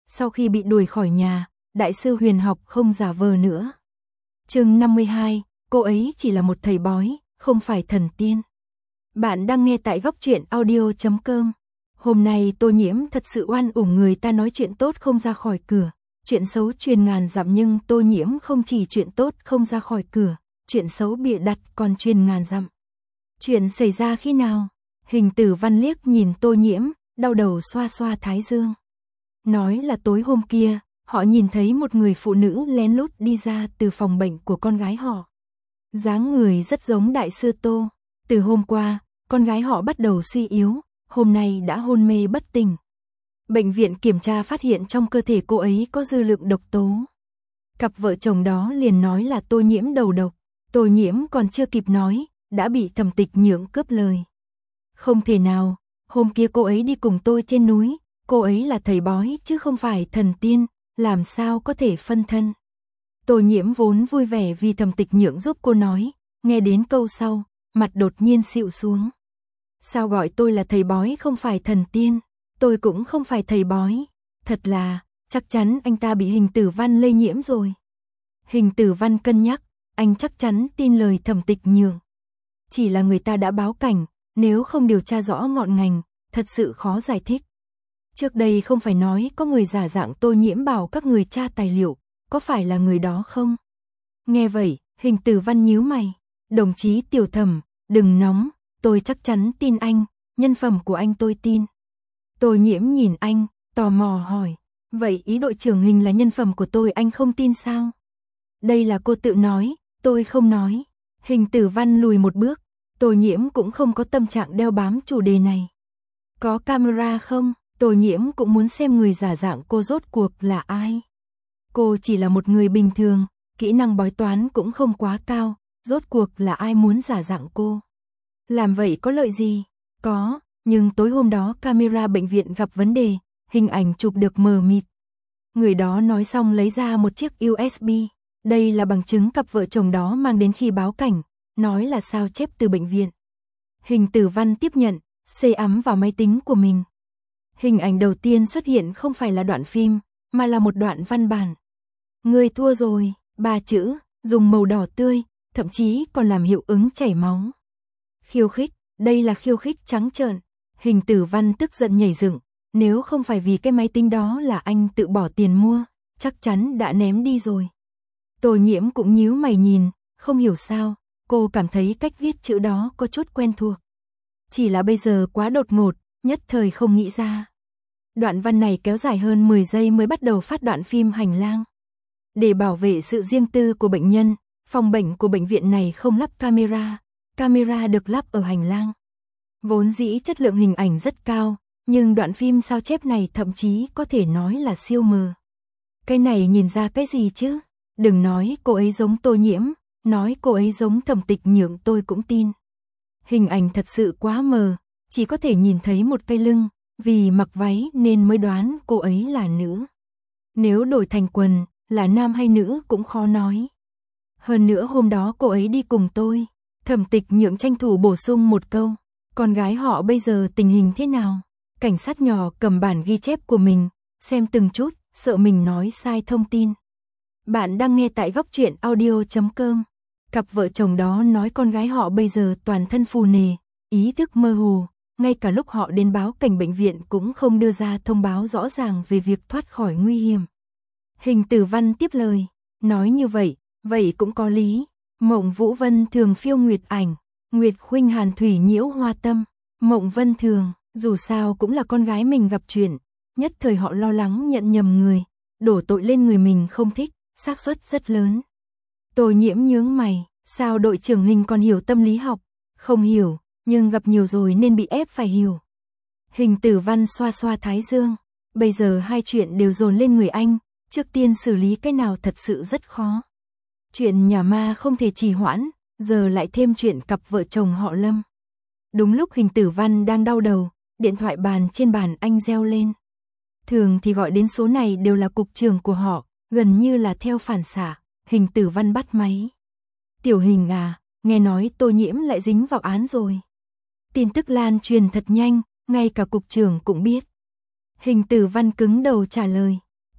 sau khi bị đuổi khỏi nhà, đại sư huyền học không giả vờ nữa. Chương 52, cô ấy chỉ là một thầy bói, không phải thần tiên. Bạn đang nghe tại góc truyện audio.com. Hôm nay Tô Nhiễm thật sự oan uổng người ta nói chuyện tốt không ra khỏi cửa, chuyện xấu truyền ngàn dặm, nhưng Tô Nhiễm không chỉ chuyện tốt không ra khỏi cửa, chuyện xấu bịa đặt còn truyền ngàn dặm. Chuyện xảy ra khi nào? Hình Tử Văn liếc nhìn Tô Nhiễm, đau đầu xoa xoa thái dương. Nói là tối hôm kia, họ nhìn thấy một người phụ nữ lén lút đi ra từ phòng bệnh của con gái họ. Dáng người rất giống đại sư Tô. Từ hôm qua, con gái họ bắt đầu suy yếu, hôm nay đã hôn mê bất tỉnh. Bệnh viện kiểm tra phát hiện trong cơ thể cô ấy có dư lượng độc tố. Cặp vợ chồng đó liền nói là Tô Nhiễm đầu độc. Tô Nhiễm còn chưa kịp nói, đã bị Thẩm Tịch Nhượng cướp lời. Không thể nào, hôm kia cô ấy đi cùng tôi trên núi, cô ấy là thầy bói chứ không phải thần tiên, làm sao có thể phân thân. Tô Nhiễm vốn vui vẻ vì Thẩm Tịch Nhượng giúp cô nói, nghe đến câu sau, mặt đột nhiên xịu xuống. Sao gọi tôi là thầy bói không phải thần tiên, tôi cũng không phải thầy bói, thật là, chắc chắn anh ta bị Hình Tử Văn lây nhiễm rồi. Hình Tử Văn cân nhắc, anh chắc chắn tin lời Thẩm Tịch Nhượng. Chỉ là người ta đã báo cảnh, nếu không điều tra rõ ngọn ngành, thật sự khó giải thích. Trước đây không phải nói có người giả dạng Tô Nhiễm bảo các người tra tài liệu, có phải là người đó không? Nghe vậy, Hình Tử Văn nhíu mày, đồng chí Tiểu Thẩm, đừng nóng, tôi chắc chắn tin anh, nhân phẩm của anh tôi tin. Tô Nhiễm nhìn anh, tò mò hỏi, vậy ý đội trưởng Hình là nhân phẩm của tôi anh không tin sao? Đây là cô tự nói, tôi không nói. Hình Tử Văn lùi một bước, Tô Nhiễm cũng không có tâm trạng đeo bám chủ đề này. Có camera không? Tô Nhiễm cũng muốn xem người giả dạng cô rốt cuộc là ai. Cô chỉ là một người bình thường, kỹ năng bói toán cũng không quá cao, rốt cuộc là ai muốn giả dạng cô. Làm vậy có lợi gì? Có, nhưng tối hôm đó camera bệnh viện gặp vấn đề, hình ảnh chụp được mờ mịt. Người đó nói xong lấy ra một chiếc USB. Đây là bằng chứng cặp vợ chồng đó mang đến khi báo cảnh, nói là sao chép từ bệnh viện. Hình Tử Văn tiếp nhận, xê ắm vào máy tính của mình. Hình ảnh đầu tiên xuất hiện không phải là đoạn phim, mà là một đoạn văn bản. Người thua rồi, 3 chữ, dùng màu đỏ tươi, thậm chí còn làm hiệu ứng chảy máu. Khiêu khích, đây là khiêu khích trắng trợn. Hình Tử Văn tức giận nhảy dựng, nếu không phải vì cái máy tính đó là anh tự bỏ tiền mua, chắc chắn đã ném đi rồi. Tô Nhiễm cũng nhíu mày nhìn, không hiểu sao, cô cảm thấy cách viết chữ đó có chút quen thuộc. Chỉ là bây giờ quá đột ngột, nhất thời không nghĩ ra. Đoạn văn này kéo dài hơn 10 giây mới bắt đầu phát đoạn phim hành lang. Để bảo vệ sự riêng tư của bệnh nhân, phòng bệnh của bệnh viện này không lắp camera, camera được lắp ở hành lang. Vốn dĩ chất lượng hình ảnh rất cao, nhưng đoạn phim sao chép này thậm chí có thể nói là siêu mờ. Cái này nhìn ra cái gì chứ? Đừng nói cô ấy giống Tô Nhiễm, nói cô ấy giống Thẩm Tịch Nhượng tôi cũng tin. Hình ảnh thật sự quá mờ, chỉ có thể nhìn thấy một cái lưng, vì mặc váy nên mới đoán cô ấy là nữ. Nếu đổi thành quần, là nam hay nữ cũng khó nói. Hơn nữa hôm đó cô ấy đi cùng tôi, Thẩm Tịch Nhượng tranh thủ bổ sung một câu, con gái họ bây giờ tình hình thế nào? Cảnh sát nhỏ cầm bản ghi chép của mình, xem từng chút, sợ mình nói sai thông tin. Bạn đang nghe tại góc truyện audio.com. Cặp vợ chồng đó nói con gái họ bây giờ toàn thân phù nề, ý thức mơ hồ, ngay cả lúc họ đến báo cảnh bệnh viện cũng không đưa ra thông báo rõ ràng về việc thoát khỏi nguy hiểm. Hình Tử Văn tiếp lời, nói như vậy, vậy cũng có lý. Mộng Vũ Vân thường phiêu nguyệt ảnh, Nguyệt Khuynh Hàn thủy nhiễu hoa tâm. Mộng Vân thường, dù sao cũng là con gái mình gặp chuyện, nhất thời họ lo lắng nhận nhầm người, đổ tội lên người mình không thích, xác suất rất lớn. Tô Nhiễm nhướng mày, sao đội trưởng Hình còn hiểu tâm lý học? Không hiểu, nhưng gặp nhiều rồi nên bị ép phải hiểu. Hình Tử Văn xoa xoa thái dương, bây giờ hai chuyện đều dồn lên người anh, trước tiên xử lý cái nào thật sự rất khó. Chuyện nhà ma không thể trì hoãn, giờ lại thêm chuyện cặp vợ chồng họ Lâm. Đúng lúc Hình Tử Văn đang đau đầu, điện thoại bàn trên bàn anh reo lên. Thường thì gọi đến số này đều là cục trưởng của họ, gần như là theo phản xạ. Hình Tử Văn bắt máy. Tiểu Hình à, nghe nói Tô Nhiễm lại dính vào án rồi. Tin tức lan truyền thật nhanh, ngay cả cục trưởng cũng biết. Hình Tử Văn cứng đầu trả lời,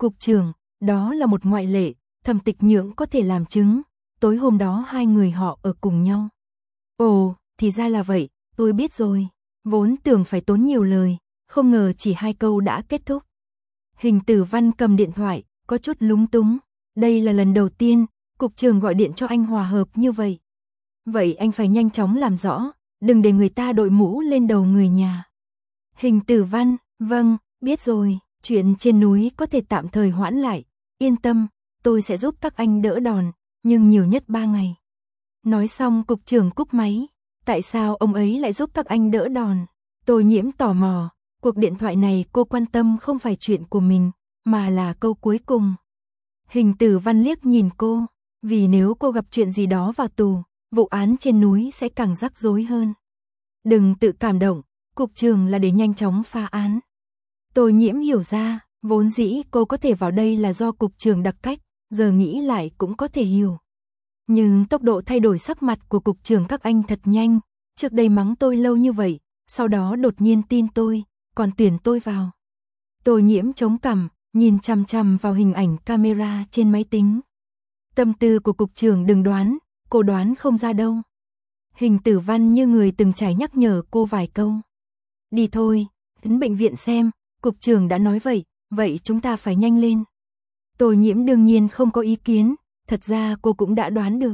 Cục trưởng, đó là một ngoại lệ, Thẩm Tịch Nhượng có thể làm chứng, tối hôm đó hai người họ ở cùng nhau. Ồ, thì ra là vậy, tôi biết rồi. Vốn tưởng phải tốn nhiều lời, không ngờ chỉ 2 câu đã kết thúc. Hình Tử Văn cầm điện thoại, có chút lúng túng. Đây là lần đầu tiên, cục trưởng gọi điện cho anh hòa hợp như vậy. Vậy anh phải nhanh chóng làm rõ, đừng để người ta đội mũ lên đầu người nhà. Hình Tử Văn, vâng, biết rồi, chuyện trên núi có thể tạm thời hoãn lại. Yên tâm, tôi sẽ giúp các anh đỡ đòn, nhưng nhiều nhất 3 ngày. Nói xong cục trưởng cúp máy. Tại sao ông ấy lại giúp các anh đỡ đòn? Tô Nhiễm tò mò, cuộc điện thoại này cô quan tâm không phải chuyện của mình, mà là câu cuối cùng. Hình Tử Văn liếc nhìn cô, vì nếu cô gặp chuyện gì đó vào tù, vụ án trên núi sẽ càng rắc rối hơn. Đừng tự cảm động, cục trưởng là để nhanh chóng phá án. Tô Nhiễm hiểu ra, vốn dĩ cô có thể vào đây là do cục trưởng đặc cách, giờ nghĩ lại cũng có thể hiểu. Nhưng tốc độ thay đổi sắc mặt của cục trưởng các anh thật nhanh, trước đây mắng tôi lâu như vậy, sau đó đột nhiên tin tôi, còn tuyển tôi vào. Tô Nhiễm chống cằm, nhìn chằm chằm vào hình ảnh camera trên máy tính. Tâm tư của cục trưởng đừng đoán, cô đoán không ra đâu. Hình Tử Văn như người từng trải nhắc nhở cô vài câu. Đi thôi, đến bệnh viện xem, cục trưởng đã nói vậy chúng ta phải nhanh lên. Tô Nhiễm đương nhiên không có ý kiến, thật ra cô cũng đã đoán được.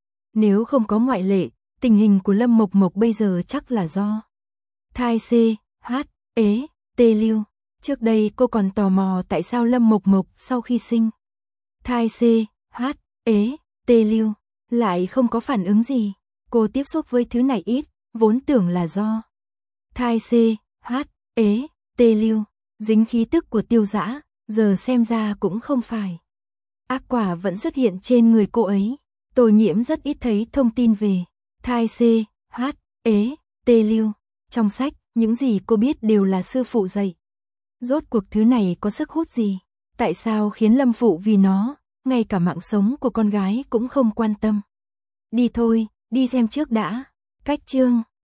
Nếu không có ngoại lệ, tình hình của Lâm Mộc Mộc bây giờ chắc là do thai C, H, ế, T lưu. Trước đây cô còn tò mò tại sao Lâm Mộc Mộc sau khi sinh thai C, H, ế, T lưu lại không có phản ứng gì. Cô tiếp xúc với thứ này ít, vốn tưởng là do thai C, H, ế, T lưu dính khí tức của Tiêu Dã, giờ xem ra cũng không phải. Ác quả vẫn xuất hiện trên người cô ấy. Tô Nhiễm rất ít thấy thông tin về thai C, H, ế, T lưu. Trong sách, những gì cô biết đều là sư phụ dạy. Rốt cuộc thứ này có sức hút gì? Tại sao khiến Lâm phụ vì nó, ngay cả mạng sống của con gái cũng không quan tâm? Đi thôi, đi xem trước đã. Cách chương